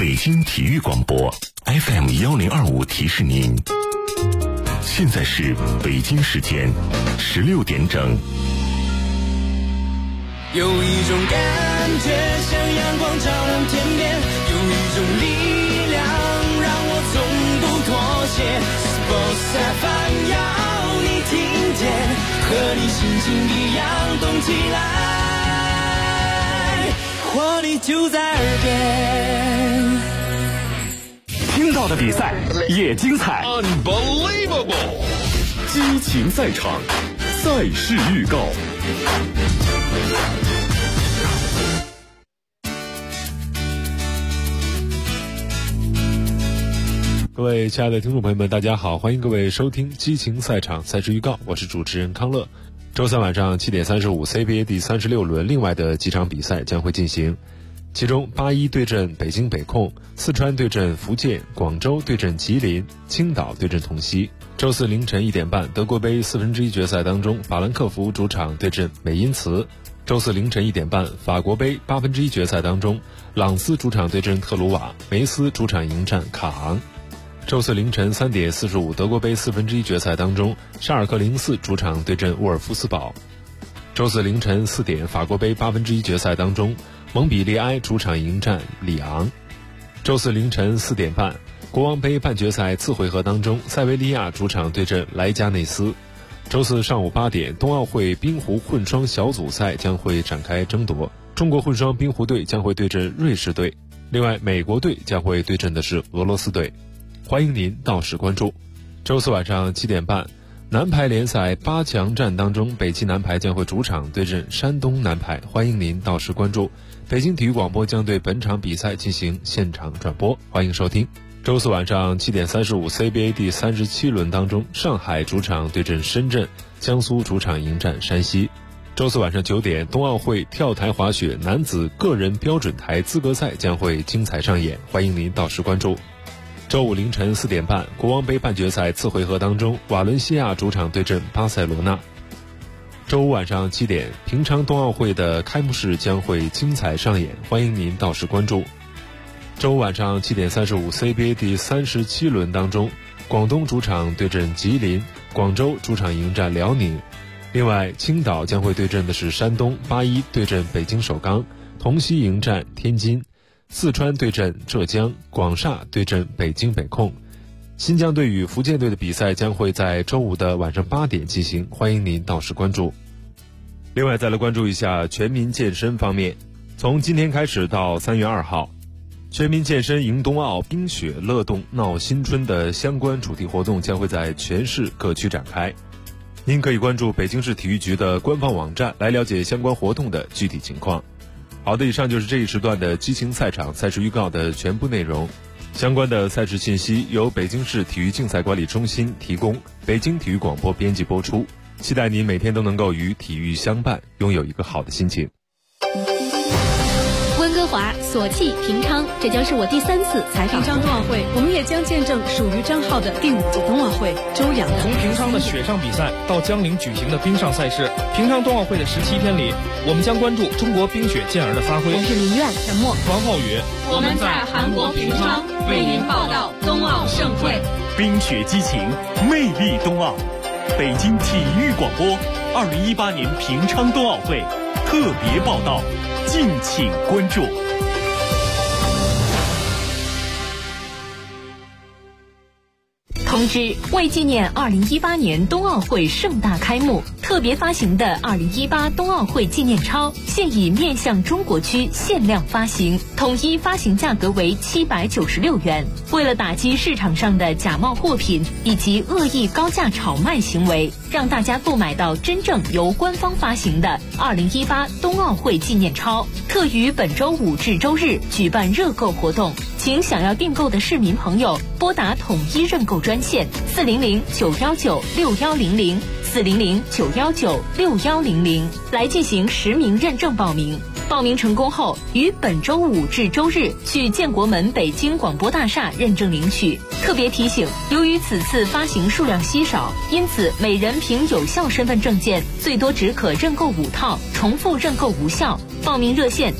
北京体育广播 FM1025提示您，现在是北京时间16点整。 有一种感觉像阳光照亮天边，有一种力量让我从不妥协。Sports FM 要你听见，和你心情一样动起来，活力就在耳边。 听到的比赛也精彩 ，Unbelievable！ 激情赛场，赛事预告。 各位亲爱的听众朋友们，大家好，欢迎各位收听激情赛场赛事预告，我是主持人康乐。周三晚上7点35 CBA 第36轮另外的几场比赛将会进行，其中81对阵北京北控，四川对阵福建，广州对阵吉林，青岛对阵统西。周四凌晨1点半，德国杯1/4决赛当中，法兰克福主场对阵美因茨。周四凌晨1点半，法国杯1/8决赛当中，朗斯主场对阵特鲁瓦，梅斯主场迎战卡昂。周四凌晨3点45，德国杯1/4决赛当中，沙尔克04主场对阵沃尔夫斯堡。周四凌晨4点，法国杯1/8决赛当中，蒙彼利埃主场迎战里昂。周四凌晨4点半，国王杯半决赛次回合当中，塞维利亚主场对阵莱加内斯。周四上午8点，冬奥会冰壶混双小组赛将会展开争夺，中国混双冰壶队将会对阵瑞士队，另外美国队将会对阵的是俄罗斯队。欢迎您到时关注。周四晚上7点半，男排联赛8强战当中，北汽男排将会主场对阵山东男排，欢迎您到时关注。北京体育广播将对本场比赛进行现场转播，欢迎收听。周四晚上7点35 CBA 第37轮当中，上海主场对阵深圳，江苏主场迎战山西。周四晚上9点，冬奥会跳台滑雪男子个人标准台资格赛将会精彩上演，欢迎您到时关注。周五凌晨4点半，国王杯半决赛次回合当中，瓦伦西亚主场对阵巴塞罗那。周五晚上7点，平昌冬奥会的开幕式将会精彩上演，欢迎您到时关注。周五晚上7点35 CBA 第37轮当中，广东主场对阵吉林，广州主场迎战辽宁。另外，青岛将会对阵的是山东，81对阵北京首钢，同曦迎战天津。四川对阵浙江，广厦对阵北京北控。新疆队与福建队的比赛将会在周五的晚上8点进行，欢迎您到时关注。另外再来关注一下全民健身方面，从今天开始到3月2号，全民健身迎冬奥冰雪乐动闹新春的相关主题活动将会在全市各区展开。您可以关注北京市体育局的官方网站来了解相关活动的具体情况。好的，以上就是这一时段的激情赛场赛事预告的全部内容。相关的赛事信息由北京市体育竞赛管理中心提供，北京体育广播编辑播出。期待您每天都能够与体育相伴，拥有一个好的心情。 温哥华、索契、平昌，这将是我第3次采访平昌冬奥会，我们也将见证属于张浩的第5届冬奥会。周洋从平昌的雪上比赛到江陵举行的冰上赛事，平昌冬奥会的17天里，我们将关注中国冰雪健儿的发挥。 我是林苑、陈默、 王浩宇， 我们在韩国平昌为您报道冬奥盛会。 冰雪激情，魅力冬奥。北京体育广播2018年平昌冬奥会特别报道，敬请关注。 通知：为纪念2018年冬奥会盛大开幕，特别发行的2018冬奥会纪念钞现已面向中国区限量发行，统一发行价格为796元。为了打击市场上的假冒货品以及恶意高价炒卖行为，让大家购买到真正由官方发行的2018冬奥会纪念钞，特于本周5至周日举办热购活动。请想要订购的市民朋友拨打统一认购专线400-919-6100 400-919-6100来进行实名认证报名。报名成功后，于本周5至周日去建国门北京广播大厦认证领取。特别提醒，由于此次发行数量稀少，因此每人凭有效身份证件最多只可认购5套，重复认购无效。报名热线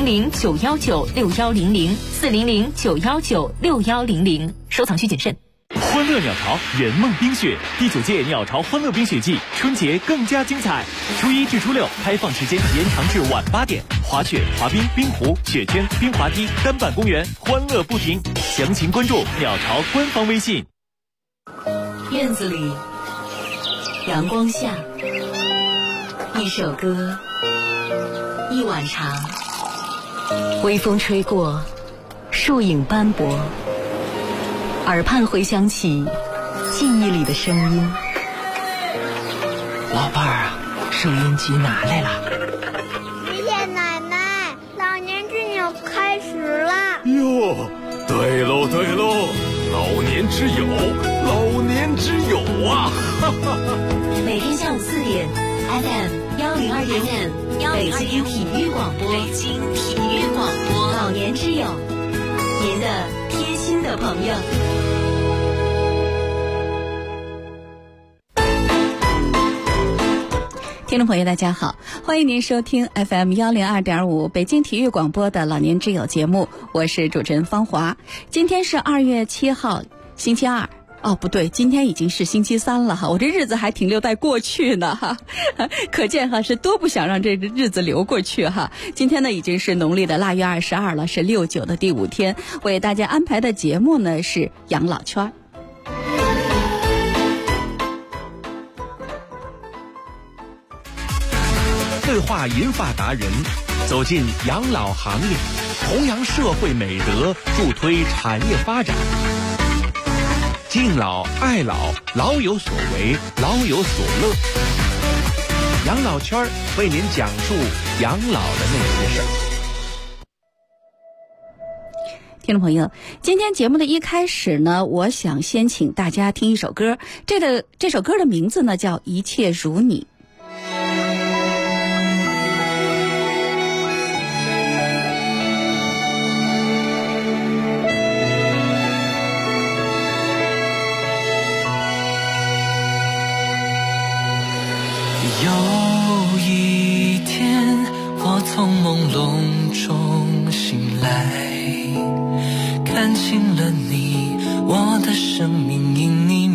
400-919-6100，400-919-6100。收藏需谨慎。 欢乐鸟巢圆梦冰雪第9届鸟巢欢乐冰雪季春节更加精彩，初1至初6开放时间延长至晚8点，滑雪、滑冰、冰壶、雪圈、冰滑梯、单板公园，欢乐不停。详情关注鸟巢官方微信。 院子里，阳光下，一首歌，一碗茶，微风吹过，树影斑驳，耳畔回响起记忆里的声音。 老伴儿啊，收音机拿来了。 爷爷奶奶，老年之友开始了。 哟，对喽对喽，老年之友，老年之友啊！ 每天下午4点 FM 102.5北京体育广播，老年之友，您的贴心的朋友。 听众朋友大家好，欢迎您收听 FM 102.5北京体育广播的老年之友节目，我是主持人方华。今天是2月7号星期二，哦不对，今天已经是星期3了哈，我这日子还停留在过去呢哈，可见哈是多不想让这日子流过去哈。今天呢已经是农历的腊月22了，是69的第5天，为大家安排的节目呢是养老圈。 对话银发达人，走进养老行列，弘扬社会美德，助推产业发展。敬老爱老，老有所为，老有所乐。养老圈为您讲述养老的那些事儿。 听众朋友，今天节目的一开始呢，我想先请大家听一首歌，这首歌的名字呢叫《一切如你》。 有一天，我从朦胧中醒来，看清了你，我的生命因你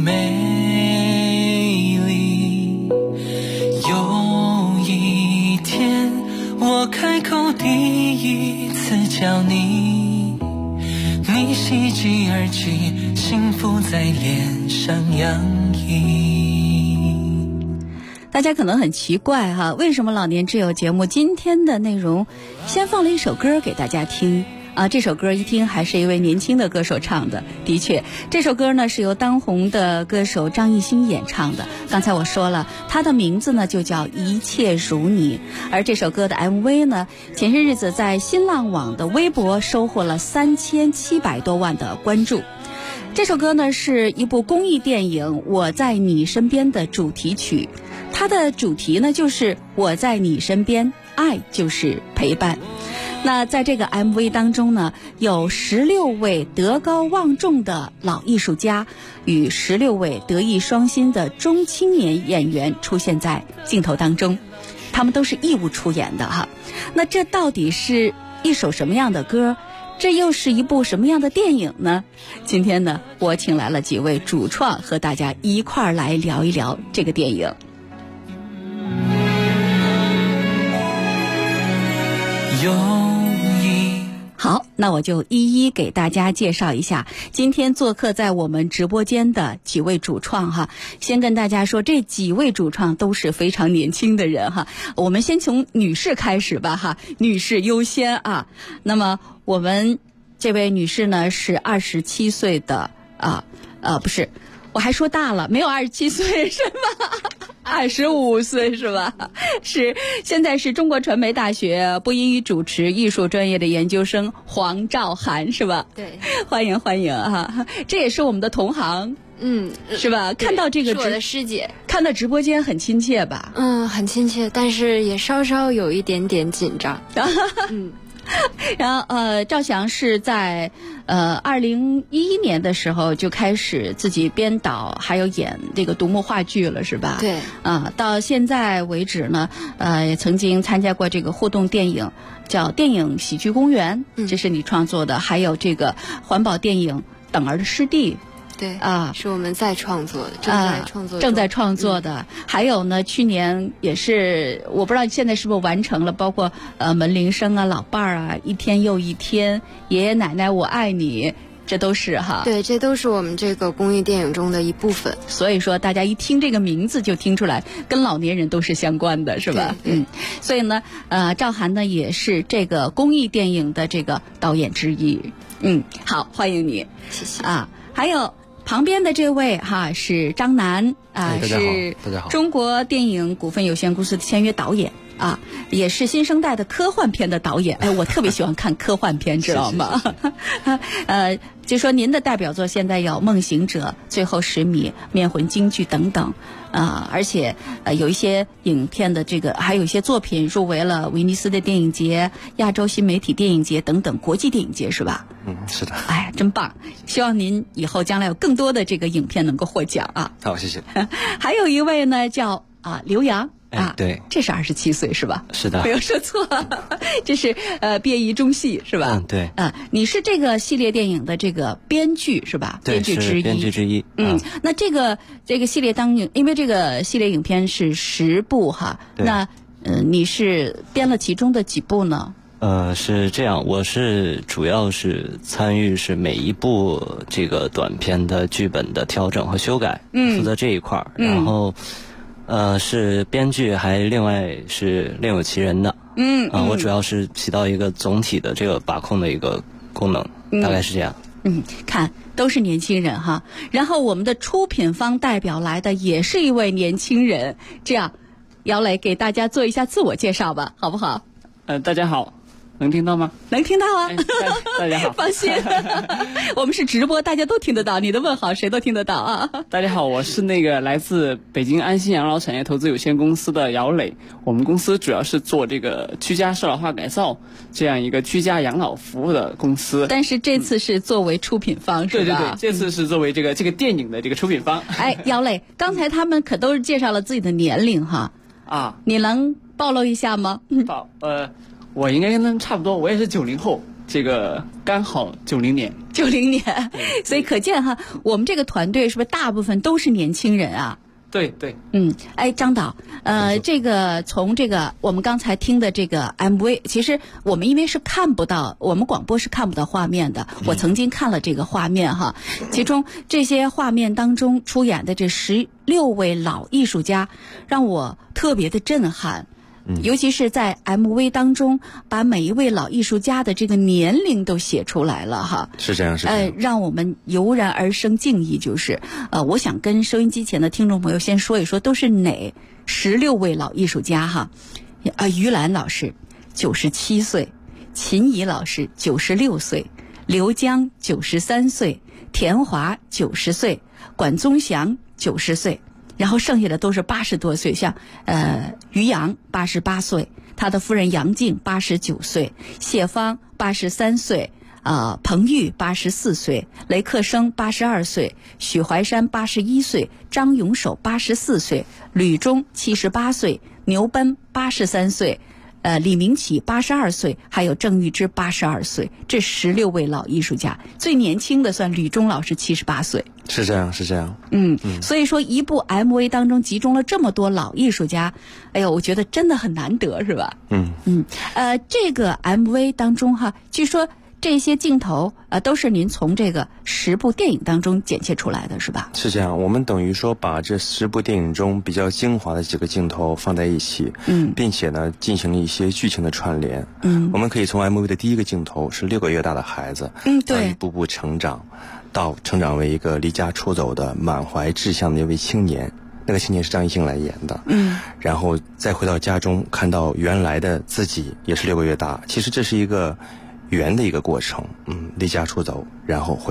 美丽。有一天，我开口第一次叫你，你喜极而泣，幸福在脸上洋溢。 大家可能很奇怪哈，为什么老年之友节目今天的内容先放了一首歌给大家听啊？这首歌一听还是一位年轻的歌手唱的。的确，这首歌呢是由当红的歌手张艺兴演唱的。刚才我说了，他的名字呢就叫《一切如你》，而这首歌的 MV 呢，前些日子在新浪网的微博收获了3700多万的关注。这首歌呢是一部公益电影《我在你身边》的主题曲，它的主题呢就是我在你身边，爱就是陪伴。那在这个 MV 当中呢，有16位德高望重的老艺术家与16位德艺双馨的中青年演员出现在镜头当中，他们都是义务出演的哈。那这到底是一首什么样的歌？这又是一部什么样的电影呢？今天呢，我请来了几位主创和大家一块儿来聊一聊这个电影。好，那我就一一给大家介绍一下今天做客在我们直播间的几位主创哈。先跟大家说，这几位主创都是非常年轻的人哈。我们先从女士开始吧哈，女士优先啊。那么我们这位女士呢是27岁的不是，我还说大了，没有27岁是吧？25岁是吧？是，现在是中国传媒大学播音与主持艺术专业的研究生黄兆涵是吧？ 对， 欢迎哈！这也是我们的同行是吧？看到这个是我的师姐， 看到直播间很亲切吧？ 很亲切，但是也稍稍有一点点紧张。 然后赵翔是在2011年的时候就开始自己编导，还有演这个独幕话剧了，是吧？ 对。 到现在为止呢，也曾经参加过这个互动电影，叫电影喜剧公园，这是你创作的，还有这个环保电影等儿的师弟。 对是我们在创作的， 正在创作的。还有呢，去年也是，我不知道现在是不是完成了，包括门铃声啊、老伴儿啊、一天又一天、爷爷奶奶我爱你，这都是哈。 对，这都是我们这个公益电影中的一部分。 所以说，大家一听这个名字就听出来，跟老年人都是相关的，是吧？ 对。 所以呢，赵涵呢也是这个公益电影的这个导演之一。好，欢迎你， 谢谢还有。旁边的这位是张楠是中国电影股份有限公司的签约导演也是新生代的科幻片的导演。我特别喜欢看科幻片，知道吗？就说您的代表作现在有《梦行者》《最后10米》《面魂京剧》等等而且有一些影片的这个，还有一些作品入围了威尼斯的电影节、亚洲新媒体电影节等等国际电影节，是吧？ 是的。 哎，真棒！希望您以后将来有更多的这个影片能够获奖啊。 好，谢谢。 还有一位呢，叫刘洋。 对， 这是27岁是吧？ 是的， 没有说错。这是毕业于中戏是吧？ 对。 你是这个系列电影的这个编剧是吧？ 对，是编剧之一。 那这个系列因为这个系列影片是10部哈，那你是编了其中的几部呢？ 是这样，我是主要是参与是每一部这个短片的剧本的调整和修改，负责这一块儿。然后是编剧，还另外是另有其人的。我主要是起到一个总体的这个把控的一个功能，大概是这样。 看都是年轻人哈。然后我们的出品方代表来的也是一位年轻人，这样姚磊给大家做一下自我介绍吧，好不好？ 大家好。能听到吗？ 能听到啊！ 大家好， 放心，我们是直播，大家都听得到，你的问好谁都听得到啊！ 大家好，我是来自北京安心养老产业投资有限公司的姚磊，我们公司主要是做这个居家社老化改造这样一个居家养老服务的公司。 但是这次是作为出品方，是吧？ 对，这次是作为这个电影的这个出品方。 姚磊，刚才他们可都是介绍了自己的年龄哈。你能暴露一下吗？ 我应该跟他们差不多，我也是90后，这个刚好90年， 所以可见哈，我们这个团队是不是大部分都是年轻人啊？ 对。 张导，这个从这个我们刚才听的这个 MV， 其实我们因为是看不到，我们广播是看不到画面的。我曾经看了这个画面哈，其中这些画面当中出演的这16位老艺术家，让我特别的震撼。尤其是在 MV 当中，把每一位老艺术家的这个年龄都写出来了哈。 是这样， 让我们油然而生敬意。就是我想跟收音机前的听众朋友先说一说，都是哪16位老艺术家哈？于兰老师97岁，秦怡老师96岁，刘江93岁，田华90岁，管宗祥90岁。然后剩下的都是80多岁，像于洋88岁，他的夫人杨静89岁，谢芳83岁，彭玉84岁，雷克生82岁，许怀山81岁，张永守84岁，吕中78岁，牛奔83岁，李明启82岁，还有郑玉芝82岁，这16位老艺术家，最年轻的算吕中老师78岁。 是这样。 所以说一部 MV 当中集中了这么多老艺术家，我觉得真的很难得，是吧？这个 MV 当中哈，据说这些镜头都是您从这个10部电影当中剪切出来的，是吧？ 是这样，我们等于说把这10部电影中比较精华的几个镜头放在一起，并且呢进行了一些剧情的串联。我们可以从 MV 的第一个镜头是6个月大的孩子， 对， 一步步成长，到成长为一个离家出走的满怀志向的一位青年。那个青年是张艺兴来演的，然后再回到家中，看到原来的自己也是6个月大。其实这是一个圆的一个过程，离家出走，然后回来。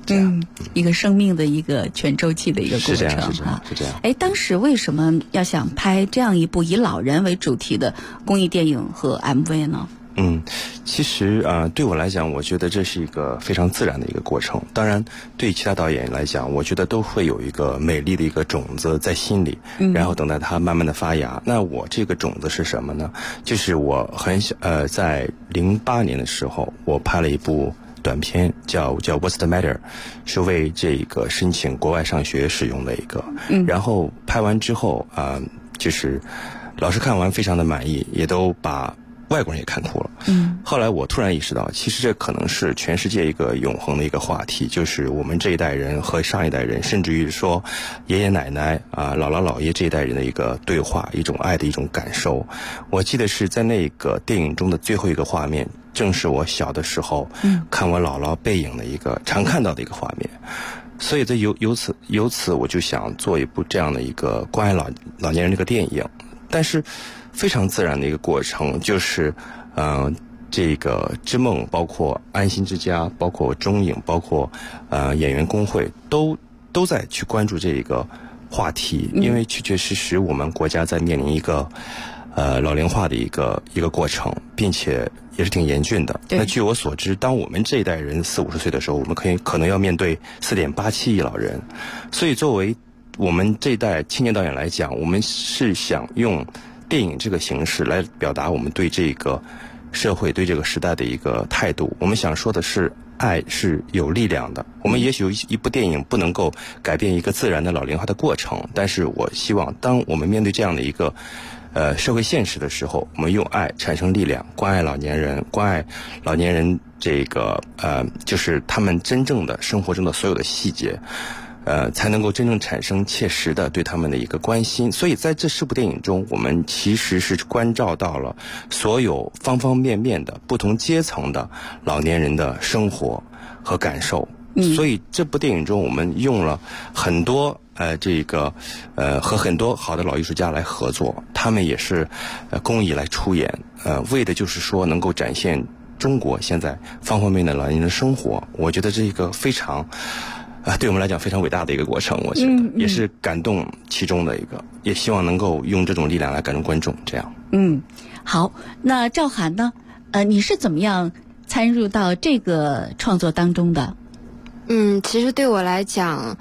一个生命的一个全周期的一个过程是这样。 哎，当时为什么要想拍这样一部以老人为主题的公益电影和 MV 呢？ 其实对我来讲，我觉得这是一个非常自然的一个过程。当然，对其他导演来讲，我觉得都会有一个美丽的一个种子在心里，然后等待它慢慢的发芽。那我这个种子是什么呢？就是我很小，在08年的时候，我拍了一部短片，叫 What's the Matter， 是为这个申请国外上学使用的一个。然后拍完之后就是老师看完非常的满意，也都把外国人也看哭了。后来我突然意识到，其实这可能是全世界一个永恒的一个话题，就是我们这一代人和上一代人，甚至于说爷爷奶奶姥姥姥爷这一代人的一个对话，一种爱的一种感受。我记得是在那个电影中的最后一个画面，正是我小的时候看我姥姥背影的一个常看到的一个画面。所以这由此我就想做一部这样的一个关爱老年人这个电影。但是非常自然的一个过程，就是这个之梦，包括安心之家，包括中影，包括演员工会都在去关注这个话题。因为确确实实我们国家在面临一个老龄化的一个过程，并且也是挺严峻的。那据我所知，当我们这一代人40-50岁的时候，我们可能要面对4.87亿老人。所以作为我们这一代青年导演来讲，我们是想用电影这个形式来表达我们对这个社会、对这个时代的一个态度。我们想说的是，爱是有力量的。我们也许有一部电影不能够改变一个自然的老龄化的过程，但是我希望当我们面对这样的一个社会现实的时候，我们用爱产生力量，关爱老年人，关爱老年人这个就是他们真正的生活中的所有的细节。才能够真正产生切实的对他们的一个关心。所以在这4部电影中，我们其实是关照到了所有方方面面的不同阶层的老年人的生活和感受。所以这部电影中，我们用了很多和很多好的老艺术家来合作，他们也是公益来出演，为的就是说能够展现中国现在方方面面的老年人生活。我觉得这一个非常对我们来讲非常伟大的一个过程，我觉得也是感动其中的一个，也希望能够用这种力量来感动观众。这样。 好，那赵涵呢？你是怎么样参入到这个创作当中的？ 其实对我来讲，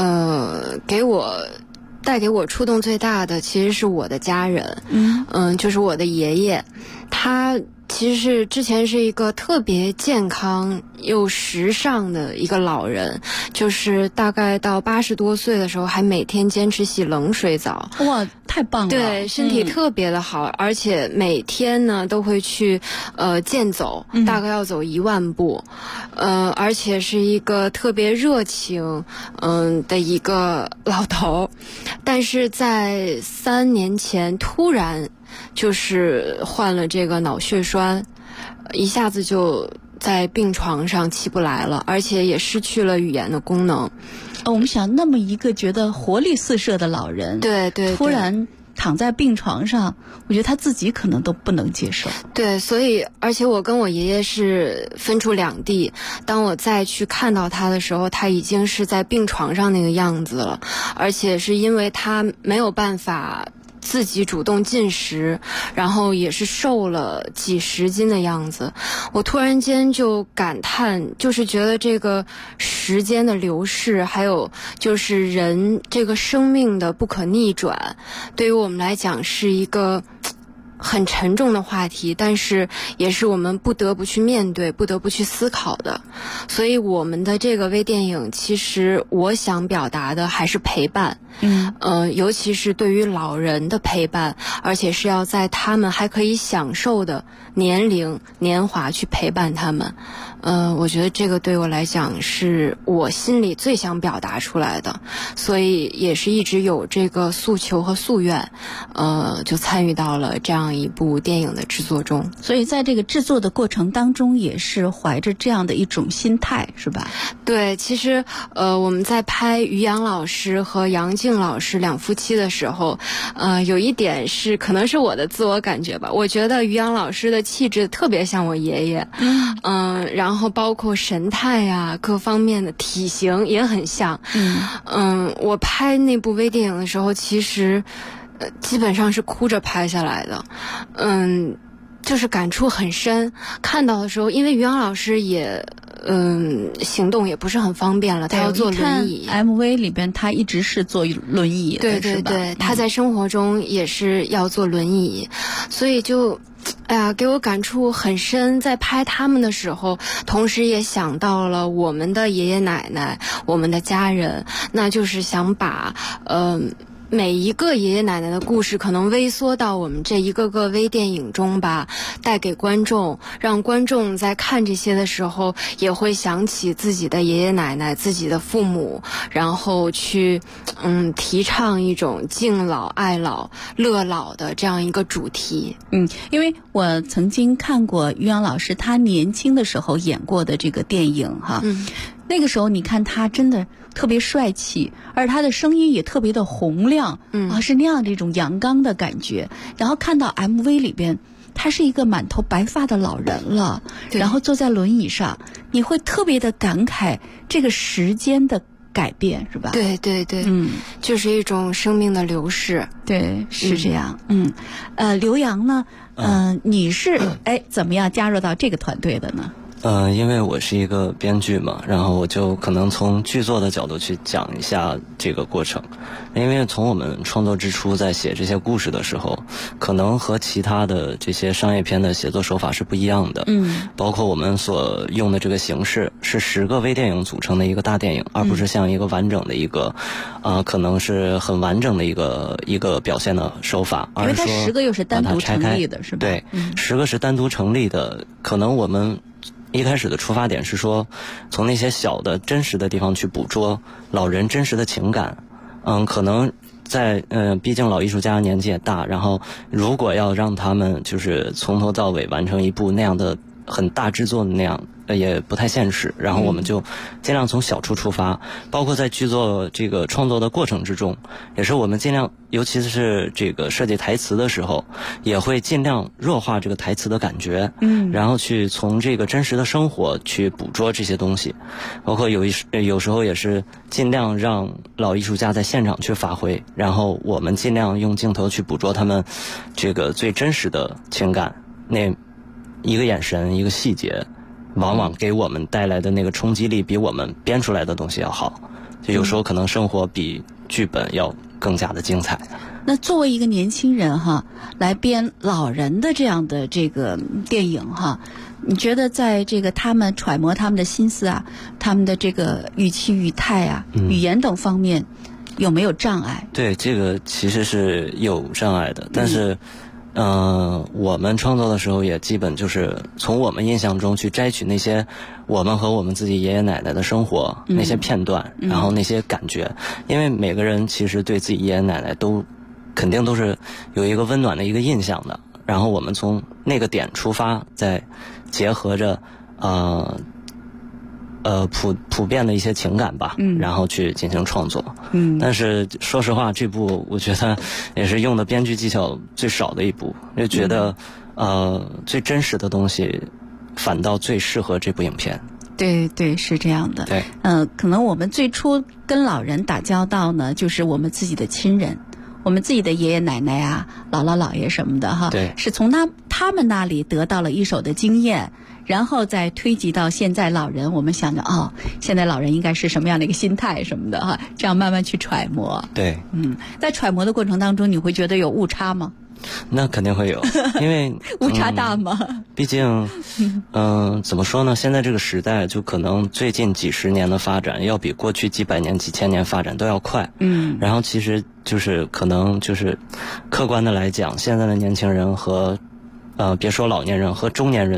带给我触动最大的其实是我的家人。就是我的爷爷，他其实是之前是一个特别健康又时尚的一个老人，就是大概到80多岁的时候还每天坚持洗冷水澡。 哇，太棒了！ 对，身体特别的好，而且每天呢都会去健走，大概要走1万步，而且是一个特别热情的一个老头。但是在3年前突然就是患了这个脑血栓，一下子就在病床上起不来了，而且也失去了语言的功能。 我们想，那么一个觉得活力四射的老人， 对， 突然躺在病床上，我觉得他自己可能都不能接受。 对，所以而且我跟我爷爷是分处两地，当我再去看到他的时候，他已经是在病床上那个样子了，而且是因为他没有办法自己主动进食，然后也是瘦了几10斤的样子。我突然间就感叹，就是觉得这个时间的流逝，还有就是人这个生命的不可逆转，对于我们来讲是一个很沉重的话题，但是也是我们不得不去面对，不得不去思考的。所以我们的这个微电影，其实我想表达的还是陪伴，尤其是对于老人的陪伴，而且是要在他们还可以享受的年龄年华去陪伴他们。我觉得这个对我来讲是我心里最想表达出来的，所以也是一直有这个诉求和夙愿，就参与到了这样样一部电影的制作中。 所以在这个制作的过程当中，也是怀着这样的一种心态，是吧？ 对，其实我们在拍于洋老师和杨静老师两夫妻的时候，有一点是可能是我的自我感觉吧，我觉得于洋老师的气质特别像我爷爷，然后包括神态啊，各方面的体型也很像。我拍那部微电影的时候，其实基本上是哭着拍下来的，就是感触很深。看到的时候，因为于洋老师也行动也不是很方便了，他要坐轮椅。 MV 里边他一直是坐轮椅的， 对对对，他在生活中也是要坐轮椅，所以就给我感触很深。在拍他们的时候，同时也想到了我们的爷爷奶奶，我们的家人，那就是想把每一个爷爷奶奶的故事可能微缩到我们这一个个微电影中吧，带给观众，让观众在看这些的时候也会想起自己的爷爷奶奶、自己的父母，然后去提倡一种敬老、爱老、乐老的这样一个主题。 因为我曾经看过于洋老师他年轻的时候演过的这个电影哈，那个时候你看他真的特别帅气，而他的声音也特别的洪亮，是那样的一种阳刚的感觉。然后看到 MV 里边，他是一个满头白发的老人了，然后坐在轮椅上，你会特别的感慨这个时间的改变，是吧？ 对对对，就是一种生命的流逝。 对，是这样。刘洋呢，你是怎么样加入到这个团队的呢？ 因为我是一个编剧嘛，然后我就可能从剧作的角度去讲一下这个过程。因为从我们创作之初在写这些故事的时候，可能和其他的这些商业片的写作手法是不一样的。包括我们所用的这个形式是10个微电影组成的一个大电影，而不是像一个完整的一个可能是很完整的一个表现的手法， 因为它10个又是单独成立的，是吧？ 对，10个是单独成立的。可能我们一开始的出发点是说，从那些小的真实的地方去捕捉老人真实的情感。可能在毕竟老艺术家年纪也大，然后如果要让他们就是从头到尾完成一部那样的很大制作的那样，也不太现实。然后我们就尽量从小处出发，包括在剧作这个创作的过程之中，也是我们尽量，尤其是这个设计台词的时候，也会尽量弱化这个台词的感觉，然后去从这个真实的生活去捕捉这些东西，包括有时候也是尽量让老艺术家在现场去发挥，然后我们尽量用镜头去捕捉他们这个最真实的情感，那一个眼神一个细节往往给我们带来的那个冲击力比我们编出来的东西要好，就有时候可能生活比剧本要更加的精彩。 那作为一个年轻人哈，来编老人的这样的这个电影哈，你觉得在这个他们揣摩他们的心思啊，他们的这个语气语态啊，语言等方面有没有障碍？ 对，这个其实是有障碍的，但是我们创作的时候也基本就是从我们印象中去摘取那些我们和我们自己爷爷奶奶的生活，那些片段，然后那些感觉。因为每个人其实对自己爷爷奶奶都肯定都是有一个温暖的一个印象的，然后我们从那个点出发，再结合着普遍的一些情感吧，然后去进行创作。但是说实话，这部我觉得也是用的编剧技巧最少的一部，就觉得最真实的东西反倒最适合这部影片。 对对，是这样的。 对， 可能我们最初跟老人打交道呢，就是我们自己的亲人，我们自己的爷爷奶奶啊、姥姥姥爷什么的哈， 对， 是从他们那里得到了一手的经验，然后再推及到现在老人，我们想着现在老人应该是什么样的一个心态什么的哈，这样慢慢去揣摩。 对， 在揣摩的过程当中，你会觉得有误差吗？ 那肯定会有，因为误差大吗？ 毕竟，怎么说呢？现在这个时代，就可能最近几十年的发展，要比过去几百年、几千年发展都要快。然后其实就是可能就是客观的来讲，现在的年轻人和别说老年人和中年人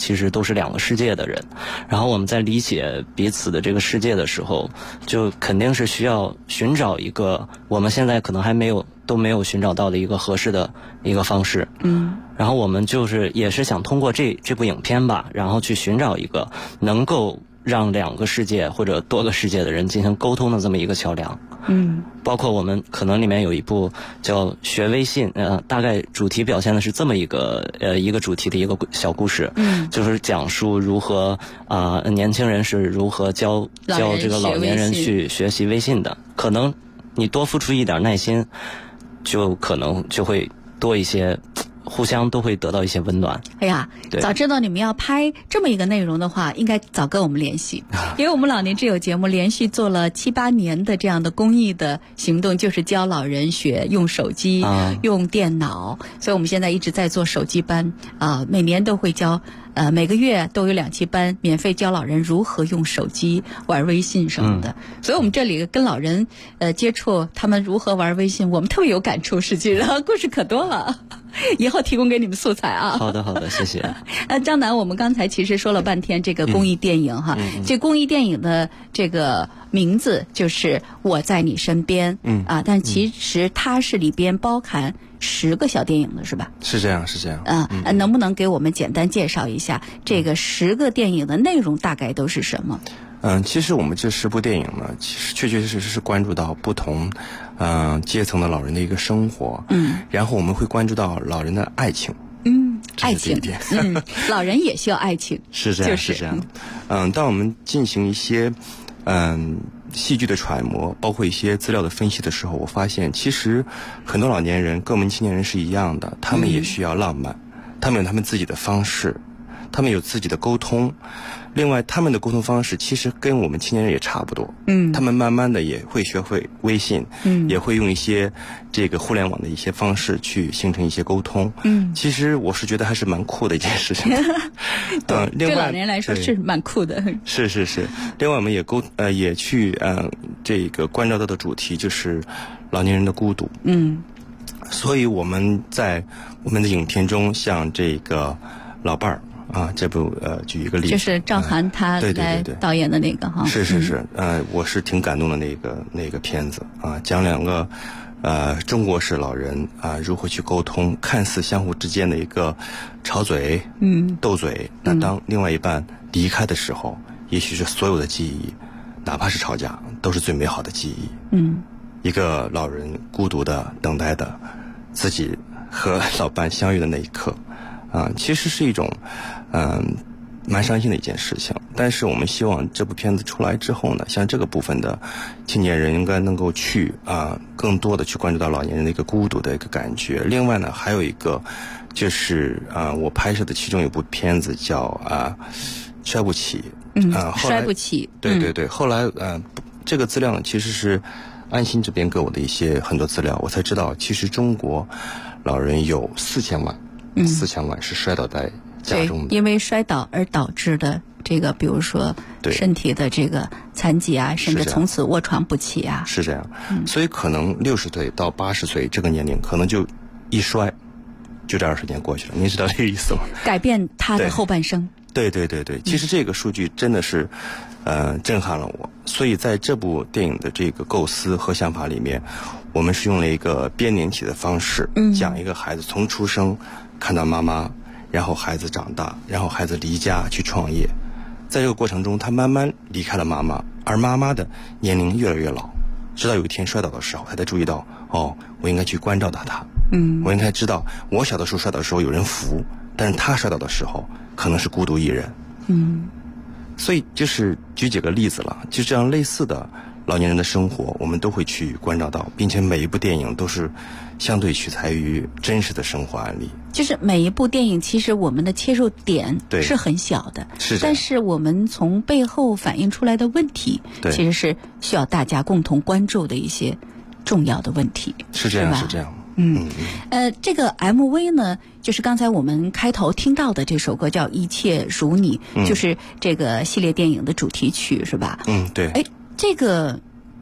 其实都是两个世界的人，然后我们在理解彼此的这个世界的时候，就肯定是需要寻找一个我们现在可能都没有寻找到的一个合适的一个方式。然后我们也是想通过这部影片吧，然后去寻找一个能够让两个世界或者多个世界的人进行沟通的这么一个桥梁。包括我们可能里面有一部叫学微信，大概主题表现的是这么一个主题的一个小故事，就是讲述如何年轻人是如何教这个老年人去学习微信的。可能你多付出一点耐心，就可能就会多一些，互相都会得到一些温暖。 哎呀，早知道你们要拍这么一个内容的话，应该早跟我们联系。因为我们老年之友节目连续做了7、8年的这样的公益的行动，就是教老人学用手机、用电脑，所以我们现在一直在做手机班每年都会教。每个月都有2期班，免费教老人如何用手机玩微信什么的。所以我们这里跟老人接触，他们如何玩微信，我们特别有感触。实际上故事可多了，以后提供给你们素材啊。 好的，谢谢。 张楠，我们刚才其实说了半天这个公益电影哈，这公益电影的这个名字就是《我在你身边》但其实它是里边包含10个小电影的是吧？ 是这样。 能不能给我们简单介绍一下这个10个电影的内容大概都是什么？ 其实我们这10部电影呢，其实确实是关注到不同阶层的老人的一个生活，然后我们会关注到老人的爱情。 爱情，老人也需要爱情， 是这样，是这样。当我们进行一些戏剧的揣摩，包括一些资料的分析的时候，我发现其实很多老年人跟我们青年人是一样的，他们也需要浪漫，他们有他们自己的方式，他们有自己的沟通。另外，他们的沟通方式其实跟我们青年人也差不多。他们慢慢的也会学会微信，也会用一些这个互联网的一些方式去形成一些沟通。其实我是觉得还是蛮酷的一件事情。 对老年人来说是蛮酷的。 是。另外，我们也去这个关照到的主题就是老年人的孤独。所以我们在我们的影片中，像这个老伴儿。这部举一个例子， 就是赵涵他来导演的那个哈。 是，我是挺感动的那个片子讲2个中国式老人如何去沟通，看似相互之间的一个吵嘴、斗嘴，那当另外一半离开的时候，也许是所有的记忆，哪怕是吵架，都是最美好的记忆。一个老人孤独的等待的自己和老伴相遇的那一刻。其实是一种蛮伤心的一件事情，但是我们希望这部片子出来之后呢，像这个部分的青年人应该能够去更多的去关注到老年人的一个孤独的一个感觉。另外呢，还有一个就是我拍摄的其中有部片子叫摔不起。 摔不起。 对。后来这个资料呢，其实是安心这边给我的很多资料，我才知道其实中国老人有4000万。4000万是摔倒在家中的， 因为摔倒而导致的这个，比如说身体的这个残疾甚至从此卧床不起是这样。所以可能60岁到80岁这个年龄，可能就一摔，就这20年过去了。您知道这个意思吗？ 改变他的后半生。 对。其实这个数据真的是震撼了我。所以在这部电影的这个构思和想法里面，我们是用了一个编年体的方式，讲一个孩子从出生看到妈妈，然后孩子长大，然后孩子离家去创业，在这个过程中他慢慢离开了妈妈，而妈妈的年龄越来越老，直到有一天摔倒的时候，他才注意到我应该去关照到他。我应该知道我小的时候摔倒的时候有人扶，但是他摔倒的时候可能是孤独一人。所以就是举几个例子了，就这样类似的老年人的生活，我们都会去关照到，并且每一部电影都是相对取材于真实的生活案例。 就是每一部电影，其实我们的切入点是很小的，但是我们从背后反映出来的问题，其实是需要大家共同关注的一些重要的问题。 是这样，是这样。 这个 MV 呢，就是刚才我们开头听到的这首歌叫《一切如你》，就是这个系列电影的主题曲，是吧？ 对。 这个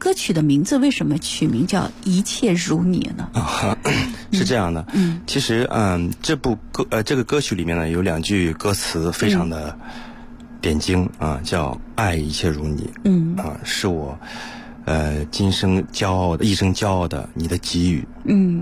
歌曲的名字为什么取名叫《一切如你》呢？ 是这样的，其实这个歌曲里面呢有2句歌词非常的点睛啊，叫爱一切如你，是我今生骄傲的一生骄傲的你的给予，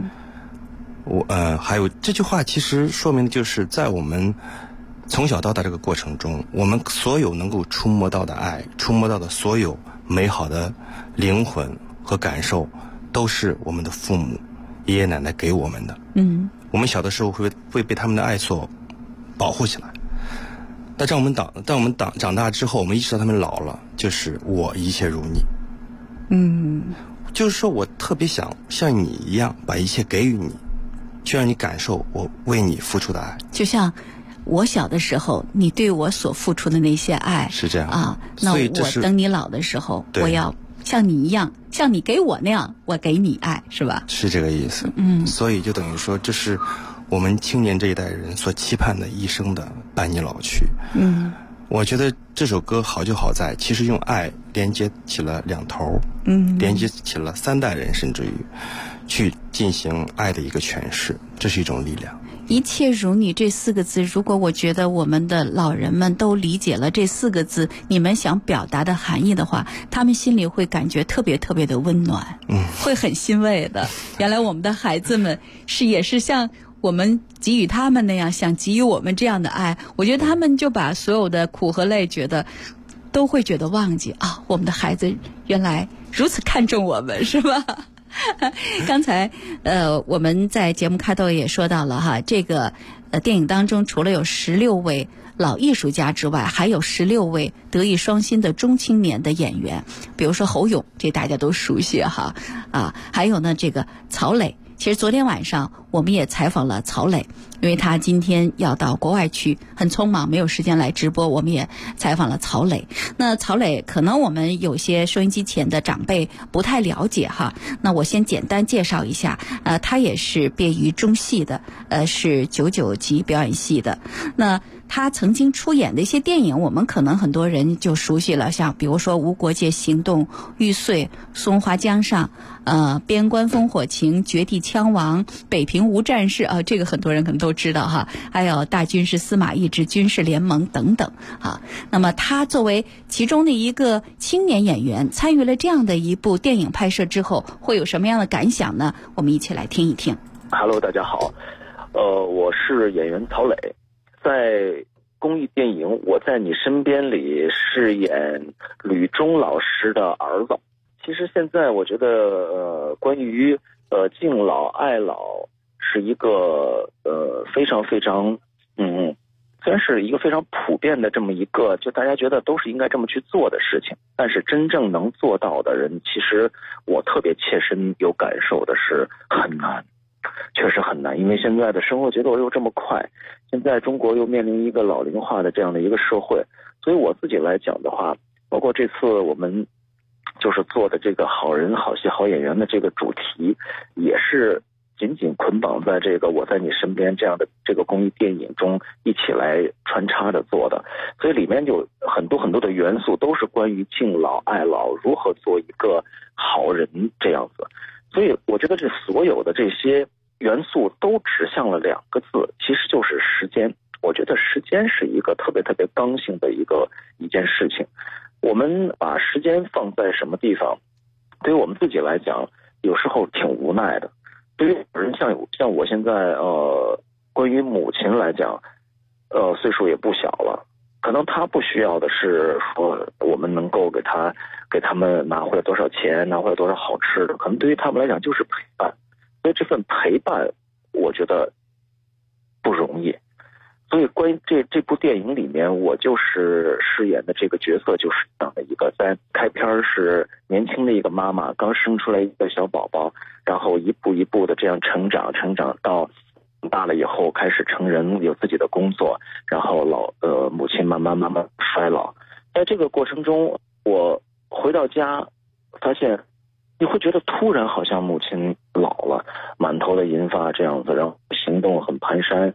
还有这句话其实说明的就是在我们从小到大这个过程中，我们所有能够触摸到的爱，触摸到的所有美好的灵魂和感受，都是我们的父母爷爷奶奶给我们的。我们小的时候会被他们的爱所保护起来，但当我们长大之后，我们意识到他们老了，就是我一切如你。就是说我特别想像你一样把一切给予你，去让你感受我为你付出的爱， 就像我小的时候你对我所付出的那些爱， 是这样啊。那我等你老的时候，我要像你一样，像你给我那样，我给你爱，是吧？ 是这个意思。所以就等于说，这是我们青年这一代人所期盼的一生的伴你老去。我觉得这首歌好就好在，其实用爱连接起了2头，连接起了3代人，甚至于去进行爱的一个诠释，这是一种力量。 一切如你这4个字，如果我觉得我们的老人们都理解了这4个字你们想表达的含义的话，他们心里会感觉特别特别的温暖，会很欣慰的。原来我们的孩子们也是像我们给予他们那样，想给予我们这样的爱，我觉得他们就把所有的苦和累都会觉得忘记啊，我们的孩子原来如此看重我们，是吧？刚才我们在节目开头也说到了哈，这个电影当中除了有16位老艺术家之外，还有16位德艺双馨的中青年的演员，比如说侯勇，这大家都熟悉哈还有呢这个曹磊。其实昨天晚上我们也采访了曹磊，因为他今天要到国外去，很匆忙没有时间来直播，我们也采访了曹磊。那曹磊可能我们有些收音机前的长辈不太了解哈，那我先简单介绍一下，他也是毕业于中戏的，是99级表演系的。那他曾经出演的一些电影，我们可能很多人就熟悉了，像比如说《无国界行动》、《玉碎》、《松花江上》、边关烽火情、绝地枪王、北平无战事啊，这个很多人可能都知道哈。还有大军师司马懿之军事联盟等等啊。那么他作为其中的一个青年演员，参与了这样的一部电影拍摄之后，会有什么样的感想呢？我们一起来听一听。 Hello， 大家好，我是演员曹磊。在公益电影《我在你身边》里饰演吕中老师的儿子。其实现在我觉得关于敬老爱老是一个非常非常虽然是一个非常普遍的这么一个，就大家觉得都是应该这么去做的事情，但是真正能做到的人，其实我特别切身有感受的是很难，确实很难。因为现在的生活节奏又这么快，现在中国又面临一个老龄化的这样的一个社会，所以我自己来讲的话，包括这次我们就是做的这个好人好戏好演员的这个主题，也是紧紧捆绑在这个我在你身边这样的这个公益电影中一起来穿插着做的，所以里面有很多很多的元素都是关于敬老爱老，如何做一个好人这样子。所以我觉得这所有的这些元素都指向了2个字，其实就是时间。我觉得时间是一个特别特别刚性的一件事情。我们把时间放在什么地方，对于我们自己来讲有时候挺无奈的。对于有人像我现在关于母亲来讲岁数也不小了，可能他不需要的是说我们能够给他们拿回来多少钱，拿回来多少好吃的，可能对于他们来讲就是陪伴。所以这份陪伴我觉得不容易。所以关于这部电影里面，我就是饰演的这个角色就是这样的一个，在开篇是年轻的一个妈妈，刚生出来一个小宝宝，然后一步一步的这样成长到大了以后开始成人，有自己的工作，然后母亲慢慢衰老。在这个过程中，我回到家发现你会觉得突然好像母亲老了，满头的银发这样子，然后行动很蹒跚，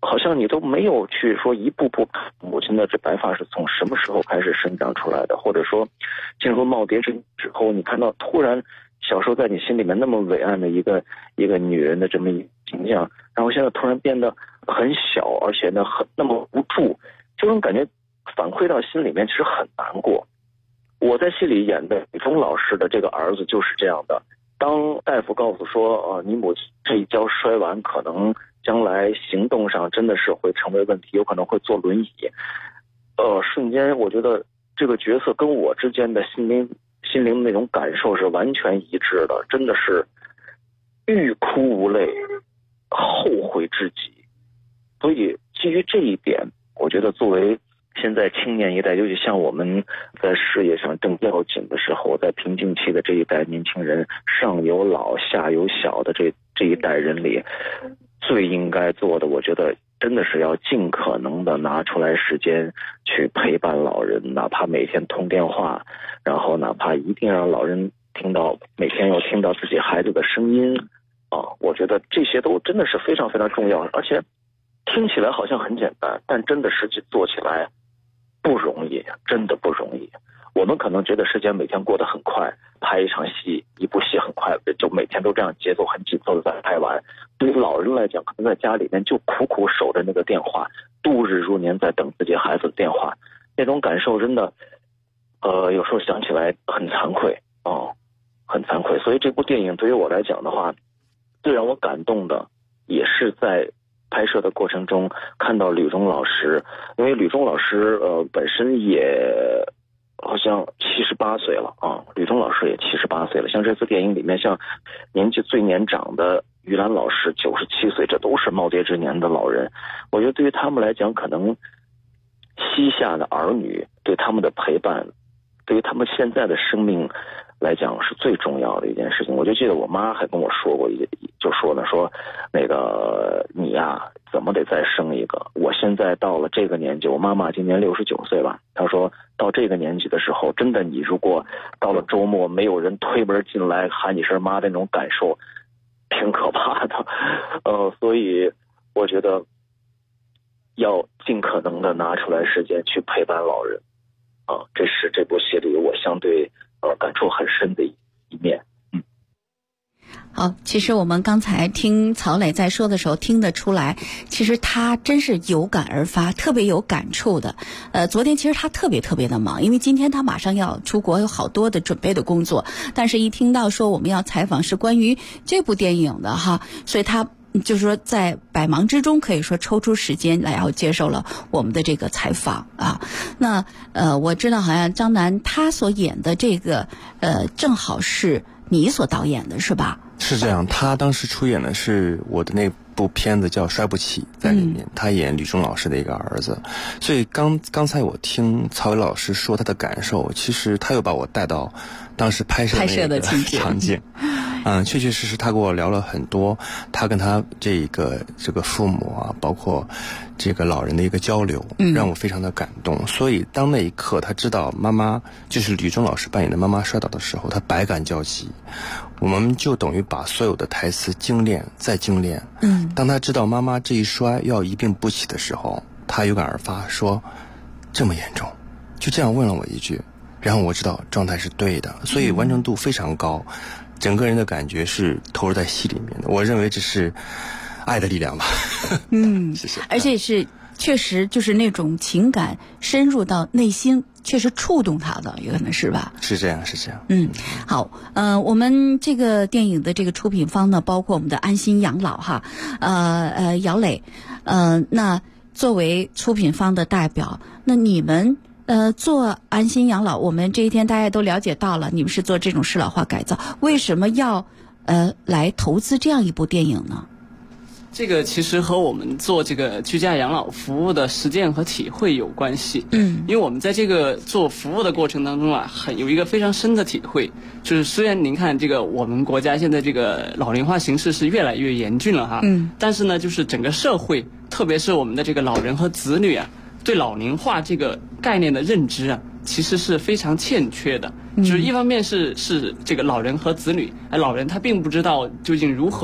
好像你都没有去说一步步母亲的这白发是从什么时候开始生长出来的，或者说进入耄耋之后，你看到突然小时候在你心里面那么伟岸的一个女人的这么一个形象，然后现在突然变得很小，而且呢那么无助，这种感觉反馈到心里面其实很难过。我在戏里演的李忠老师的这个儿子就是这样的，当大夫告诉说你母亲这一跤摔完，可能将来行动上真的是会成为问题，有可能会坐轮椅。瞬间我觉得这个角色跟我之间的心灵的那种感受是完全一致的，真的是欲哭无泪，后悔至极。所以基于这一点，我觉得作为现在青年一代，尤其像我们在事业上正要紧的时候，在瓶颈期的这一代年轻人，上有老下有小的这一代人里，最应该做的，我觉得真的是要尽可能的拿出来时间去陪伴老人，哪怕每天通电话，然后哪怕一定让老人每天要听到自己孩子的声音我觉得这些都真的是非常非常重要，而且听起来好像很简单，但真的实际做起来不容易，真的不容易。我们可能觉得时间每天过得很快，拍一场戏一部戏很快，就每天都这样节奏很紧凑的在拍完。对于老人来讲，可能在家里面就苦苦守着那个电话，度日如年在等自己孩子的电话，那种感受真的有时候想起来很惭愧很惭愧。所以这部电影对于我来讲的话，最让我感动的也是在拍摄的过程中看到吕中老师，因为吕中老师本身也好像78岁了吕中老师也78岁了。像这次电影里面，像年纪最年长的于兰老师97岁，这都是耄耋之年的老人。我觉得对于他们来讲，可能膝下的儿女对他们的陪伴，对于他们现在的生命来讲是最重要的一件事情。我就记得我妈还跟我说过就说呢，说那个你呀怎么得再生一个。我现在到了这个年纪，我妈妈今年69岁吧，她说到这个年纪的时候，真的你如果到了周末没有人推门进来喊你声妈的那种感受挺可怕的。所以我觉得要尽可能的拿出来时间去陪伴老人这是这部戏里我相对感触很深的一面。 好，其实我们刚才听曹磊在说的时候听得出来，其实他真是有感而发，特别有感触的。昨天其实他特别的忙，因为今天他马上要出国，有好多的准备的工作，但是一听到说我们要采访是关于这部电影的所以他就是说在百忙之中可以说抽出时间来，然后接受了我们的这个采访那我知道好像张楠他所演的这个正好是你所导演的是吧？ 是这样，他当时出演的是我的那部片子叫《摔不起》在里面，他演吕中老师的一个儿子。所以刚才我听曹伟老师说他的感受，其实他又把我带到当时拍摄的场景。确确实实他跟我聊了很多他跟他这个父母包括这个老人的一个交流，让我非常的感动。所以当那一刻他知道妈妈就是吕中老师扮演的妈妈摔倒的时候，他百感交集。我们就等于把所有的台词精炼再精炼。当他知道妈妈这一摔要一病不起的时候，他有感而发说这么严重，就这样问了我一句，然后我知道状态是对的，所以完成度非常高，整个人的感觉是投入在戏里面的。我认为这是爱的力量吧。谢谢。 而且是确实就是那种情感深入到内心，确实触动他的，有可能是吧？ 是这样。 好，我们这个电影的这个出品方呢，包括我们的安心养老姚磊，那作为出品方的代表，那你们做安心养老，我们这一天大家都了解到了，你们是做这种适老化改造，为什么要来投资这样一部电影呢？ 这个其实和我们做这个居家养老服务的实践和体会有关系。因为我们在这个做服务的过程当中有一个非常深的体会，就是虽然您看这个我们国家现在这个老龄化形势是越来越严峻了但是呢，就是整个社会，特别是我们的这个老人和子女对老龄化这个概念的认知其实是非常欠缺的。就是一方面是这个老人和子女，老人他并不知道究竟如何